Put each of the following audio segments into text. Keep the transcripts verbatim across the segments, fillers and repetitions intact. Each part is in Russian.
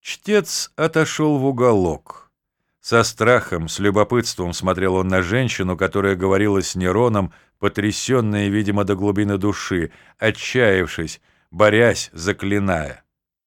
Чтец отошел в уголок. Со страхом, с любопытством смотрел он на женщину, которая говорила с Нероном, потрясенная, видимо, до глубины души, отчаявшись, борясь, заклиная.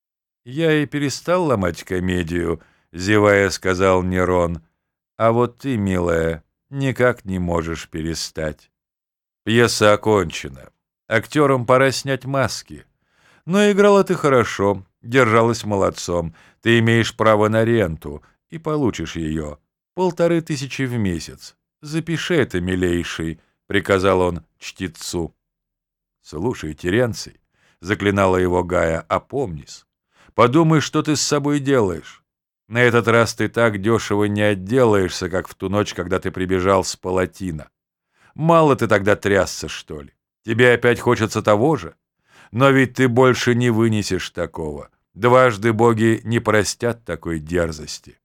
«Я и перестал ломать комедию», — зевая сказал Нерон, «а вот ты, милая, никак не можешь перестать. Пьеса окончена. Актерам пора снять маски. Но играла ты хорошо, держалась молодцом. Ты имеешь право на ренту и получишь ее. Полторы тысячи в месяц. Запиши это, милейший», — приказал он чтецу. «Слушай, Теренций», — заклинала его Гая, — «опомнись. Подумай, что ты с собой делаешь. На этот раз ты так дешево не отделаешься, как в ту ночь, когда ты прибежал с Палатина. Мало ты тогда трясся, что ли? Тебе опять хочется того же? Но ведь ты больше не вынесешь такого. Дважды боги не простят такой дерзости».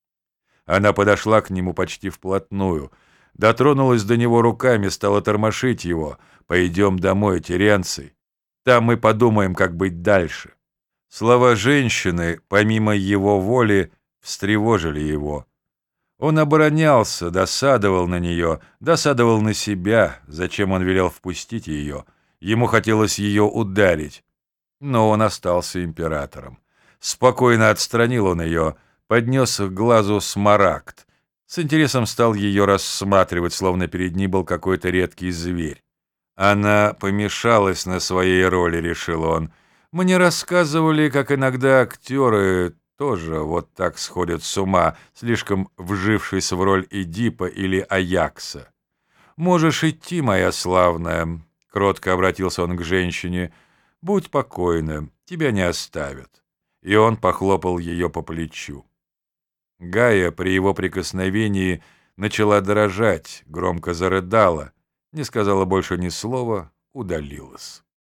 Она подошла к нему почти вплотную, дотронулась до него руками, стала тормошить его. «Пойдем домой, Теренций. Там мы подумаем, как быть дальше». Слова женщины, помимо его воли, встревожили его. Он оборонялся, досадовал на нее, досадовал на себя, зачем он велел впустить ее. Ему хотелось ее ударить, но он остался императором. Спокойно отстранил он ее, поднес к глазу смарагд. С интересом стал ее рассматривать, словно перед ним был какой-то редкий зверь. Она помешалась на своей роли, решил он. Мне рассказывали, как иногда актеры тоже вот так сходят с ума, слишком вжившись в роль Эдипа или Аякса. «Можешь идти, моя славная», — кротко обратился он к женщине, — «будь покойна, тебя не оставят». И он похлопал ее по плечу. Гая при его прикосновении начала дрожать, громко зарыдала, не сказала больше ни слова, удалилась.